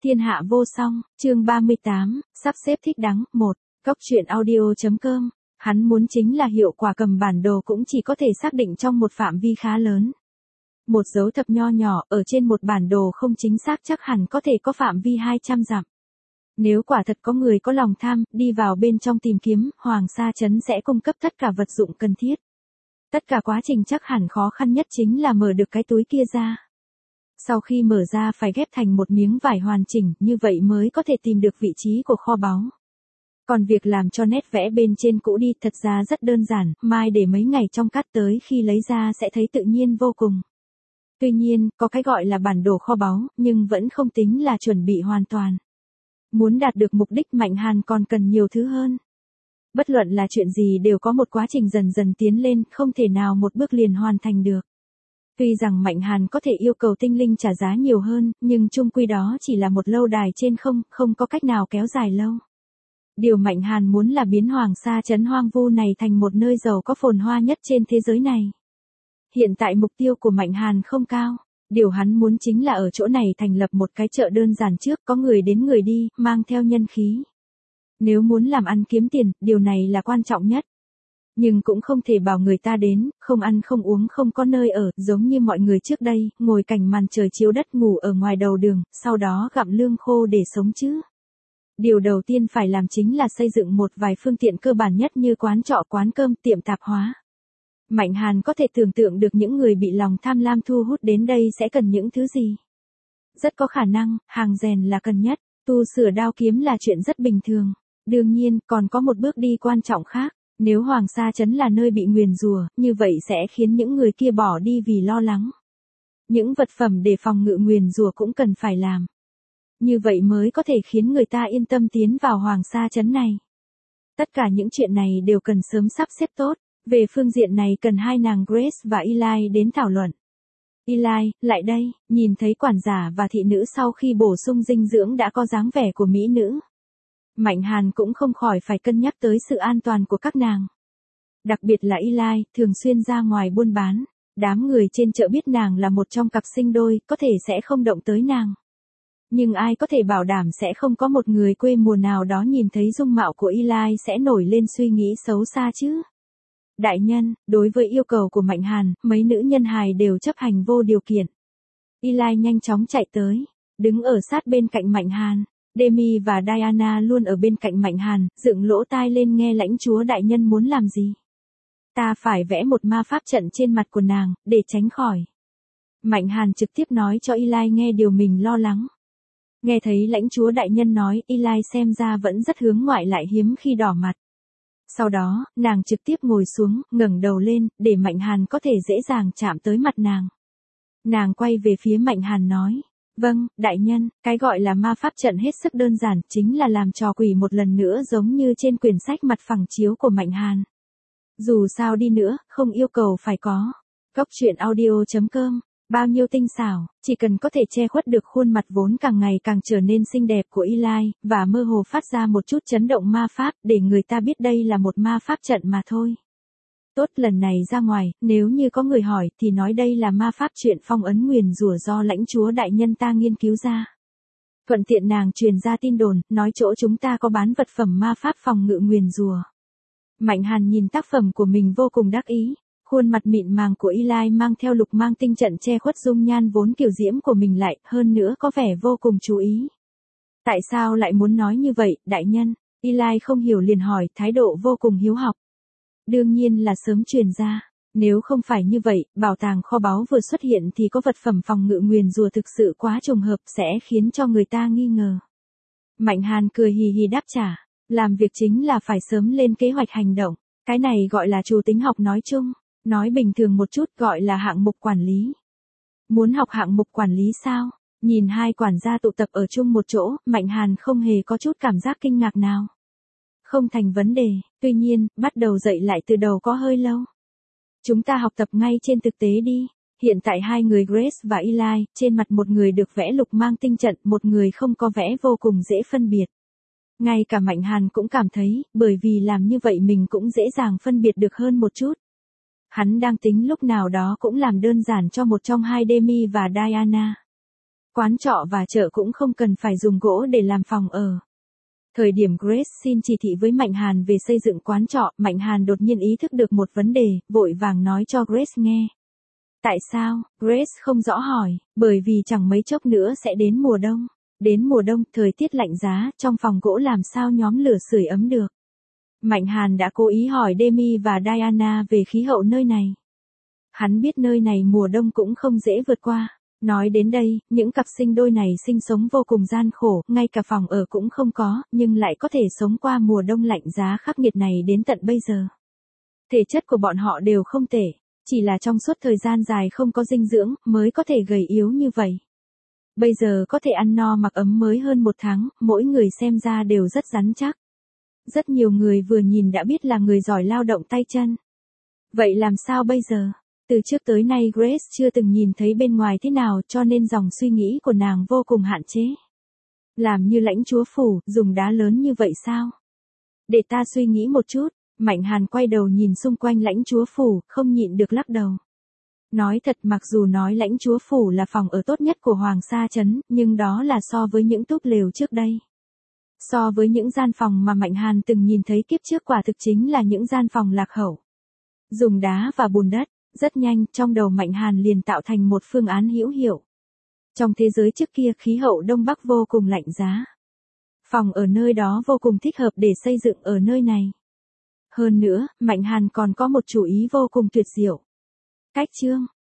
Thiên hạ vô song, chương 38, sắp xếp thích đáng, 1, Cóc truyện audio.com. Hắn muốn chính là hiệu quả cầm bản đồ cũng chỉ có thể xác định trong một phạm vi khá lớn. Một dấu thập nho nhỏ ở trên một bản đồ không chính xác chắc hẳn có thể có phạm vi 200 dặm. Nếu quả thật có người có lòng tham, đi vào bên trong tìm kiếm, Hoàng Sa Trấn sẽ cung cấp tất cả vật dụng cần thiết. Tất cả quá trình chắc hẳn khó khăn nhất chính là mở được cái túi kia ra. Sau khi mở ra phải ghép thành một miếng vải hoàn chỉnh, như vậy mới có thể tìm được vị trí của kho báu. Còn việc làm cho nét vẽ bên trên cũ đi thật ra rất đơn giản, mai để mấy ngày trong cắt tới khi lấy ra sẽ thấy tự nhiên vô cùng. Tuy nhiên, có cái gọi là bản đồ kho báu, nhưng vẫn không tính là chuẩn bị hoàn toàn. Muốn đạt được mục đích Mạnh Hàn còn cần nhiều thứ hơn. Bất luận là chuyện gì đều có một quá trình dần dần tiến lên, không thể nào một bước liền hoàn thành được. Tuy rằng Mạnh Hàn có thể yêu cầu tinh linh trả giá nhiều hơn, nhưng chung quy đó chỉ là một lâu đài trên không có cách nào kéo dài lâu. Điều Mạnh Hàn muốn là biến Hoàng Sa Trấn hoang vu này thành một nơi giàu có phồn hoa nhất trên thế giới này. Hiện tại mục tiêu của Mạnh Hàn không cao, điều hắn muốn chính là ở chỗ này thành lập một cái chợ đơn giản trước, có người đến người đi, mang theo nhân khí. Nếu muốn làm ăn kiếm tiền, điều này là quan trọng nhất. Nhưng cũng không thể bảo người ta đến, không ăn không uống không có nơi ở, giống như mọi người trước đây, ngồi cạnh màn trời chiếu đất ngủ ở ngoài đầu đường, sau đó gặm lương khô để sống chứ. Điều đầu tiên phải làm chính là xây dựng một vài phương tiện cơ bản nhất như quán trọ, quán cơm, tiệm tạp hóa. Mạnh Hàn có thể tưởng tượng được những người bị lòng tham lam thu hút đến đây sẽ cần những thứ gì. Rất có khả năng, hàng rèn là cần nhất, tu sửa đao kiếm là chuyện rất bình thường. Đương nhiên, còn có một bước đi quan trọng khác. Nếu Hoàng Sa Trấn là nơi bị nguyền rủa, như vậy sẽ khiến những người kia bỏ đi vì lo lắng. Những vật phẩm để phòng ngự nguyền rủa cũng cần phải làm. Như vậy mới có thể khiến người ta yên tâm tiến vào Hoàng Sa Trấn này. Tất cả những chuyện này đều cần sớm sắp xếp tốt. Về phương diện này cần hai nàng Grace và Eli đến thảo luận. Eli, lại đây, nhìn thấy quản gia và thị nữ sau khi bổ sung dinh dưỡng đã có dáng vẻ của mỹ nữ. Mạnh Hàn cũng không khỏi phải cân nhắc tới sự an toàn của các nàng. Đặc biệt là Eli, thường xuyên ra ngoài buôn bán. Đám người trên chợ biết nàng là một trong cặp sinh đôi, có thể sẽ không động tới nàng. Nhưng ai có thể bảo đảm sẽ không có một người quê mùa nào đó nhìn thấy dung mạo của Eli sẽ nổi lên suy nghĩ xấu xa chứ. Đại nhân, đối với yêu cầu của Mạnh Hàn, mấy nữ nhân hài đều chấp hành vô điều kiện. Eli nhanh chóng chạy tới, đứng ở sát bên cạnh Mạnh Hàn. Demi và Diana luôn ở bên cạnh Mạnh Hàn, dựng lỗ tai lên nghe lãnh chúa đại nhân muốn làm gì. Ta phải vẽ một ma pháp trận trên mặt của nàng, để tránh khỏi. Mạnh Hàn trực tiếp nói cho Eli nghe điều mình lo lắng. Nghe thấy lãnh chúa đại nhân nói, Eli xem ra vẫn rất hướng ngoại lại hiếm khi đỏ mặt. Sau đó, nàng trực tiếp ngồi xuống, ngẩng đầu lên, để Mạnh Hàn có thể dễ dàng chạm tới mặt nàng. Nàng quay về phía Mạnh Hàn nói. Vâng, đại nhân, cái gọi là ma pháp trận hết sức đơn giản, chính là làm trò quỷ một lần nữa giống như trên quyển sách mặt phẳng chiếu của Mạnh Hàn. Dù sao đi nữa, không yêu cầu phải có. Cóc truyện audio.com, bao nhiêu tinh xảo, chỉ cần có thể che khuất được khuôn mặt vốn càng ngày càng trở nên xinh đẹp của Eli, và mơ hồ phát ra một chút chấn động ma pháp, để người ta biết đây là một ma pháp trận mà thôi. Tốt, lần này ra ngoài, nếu như có người hỏi thì nói đây là ma pháp chuyện phong ấn nguyền rủa do lãnh chúa đại nhân ta nghiên cứu ra. Thuận tiện nàng truyền ra tin đồn, nói chỗ chúng ta có bán vật phẩm ma pháp phòng ngự nguyền rủa. Mạnh Hàn nhìn tác phẩm của mình vô cùng đắc ý, khuôn mặt mịn màng của Eli mang theo lục mang tinh trận che khuất dung nhan vốn kiều diễm của mình lại, hơn nữa có vẻ vô cùng chú ý. Tại sao lại muốn nói như vậy, đại nhân? Eli không hiểu liền hỏi, thái độ vô cùng hiếu học. Đương nhiên là sớm truyền ra, nếu không phải như vậy, bảo tàng kho báu vừa xuất hiện thì có vật phẩm phòng ngự nguyền rủa thực sự quá trùng hợp sẽ khiến cho người ta nghi ngờ. Mạnh Hàn cười hì hì đáp trả, làm việc chính là phải sớm lên kế hoạch hành động, cái này gọi là chủ tính học nói chung, nói bình thường một chút gọi là hạng mục quản lý. Muốn học hạng mục quản lý sao? Nhìn hai quản gia tụ tập ở chung một chỗ, Mạnh Hàn không hề có chút cảm giác kinh ngạc nào. Không thành vấn đề, tuy nhiên, bắt đầu dậy lại từ đầu có hơi lâu. Chúng ta học tập ngay trên thực tế đi. Hiện tại hai người Grace và Eli, trên mặt một người được vẽ lục mang tinh trận, một người không có vẽ vô cùng dễ phân biệt. Ngay cả Mạnh Hàn cũng cảm thấy, bởi vì làm như vậy mình cũng dễ dàng phân biệt được hơn một chút. Hắn đang tính lúc nào đó cũng làm đơn giản cho một trong hai Demi và Diana. Quán trọ và chợ cũng không cần phải dùng gỗ để làm phòng ở. Thời điểm Grace xin chỉ thị với Mạnh Hàn về xây dựng quán trọ, Mạnh Hàn đột nhiên ý thức được một vấn đề, vội vàng nói cho Grace nghe. Tại sao? Grace không rõ hỏi, bởi vì chẳng mấy chốc nữa sẽ đến mùa đông. Đến mùa đông, thời tiết lạnh giá, trong phòng gỗ làm sao nhóm lửa sưởi ấm được. Mạnh Hàn đã cố ý hỏi Demi và Diana về khí hậu nơi này. Hắn biết nơi này mùa đông cũng không dễ vượt qua. Nói đến đây, những cặp sinh đôi này sinh sống vô cùng gian khổ, ngay cả phòng ở cũng không có, nhưng lại có thể sống qua mùa đông lạnh giá khắc nghiệt này đến tận bây giờ. Thể chất của bọn họ đều không tệ, chỉ là trong suốt thời gian dài không có dinh dưỡng, mới có thể gầy yếu như vậy. Bây giờ có thể ăn no mặc ấm mới hơn 1 tháng, mỗi người xem ra đều rất rắn chắc. Rất nhiều người vừa nhìn đã biết là người giỏi lao động tay chân. Vậy làm sao bây giờ? Từ trước tới nay Grace chưa từng nhìn thấy bên ngoài thế nào cho nên dòng suy nghĩ của nàng vô cùng hạn chế. Làm như lãnh chúa phủ, dùng đá lớn như vậy sao? Để ta suy nghĩ một chút, Mạnh Hàn quay đầu nhìn xung quanh lãnh chúa phủ, không nhịn được lắc đầu. Nói thật mặc dù nói lãnh chúa phủ là phòng ở tốt nhất của Hoàng Sa Trấn, nhưng đó là so với những túp lều trước đây. So với những gian phòng mà Mạnh Hàn từng nhìn thấy kiếp trước quả thực chính là những gian phòng lạc hậu. Dùng đá và bùn đất. Rất nhanh, trong đầu Mạnh Hàn liền tạo thành một phương án hữu hiệu. Trong thế giới trước kia khí hậu Đông Bắc vô cùng lạnh giá. Phòng ở nơi đó vô cùng thích hợp để xây dựng ở nơi này. Hơn nữa, Mạnh Hàn còn có một chủ ý vô cùng tuyệt diệu. Cách chương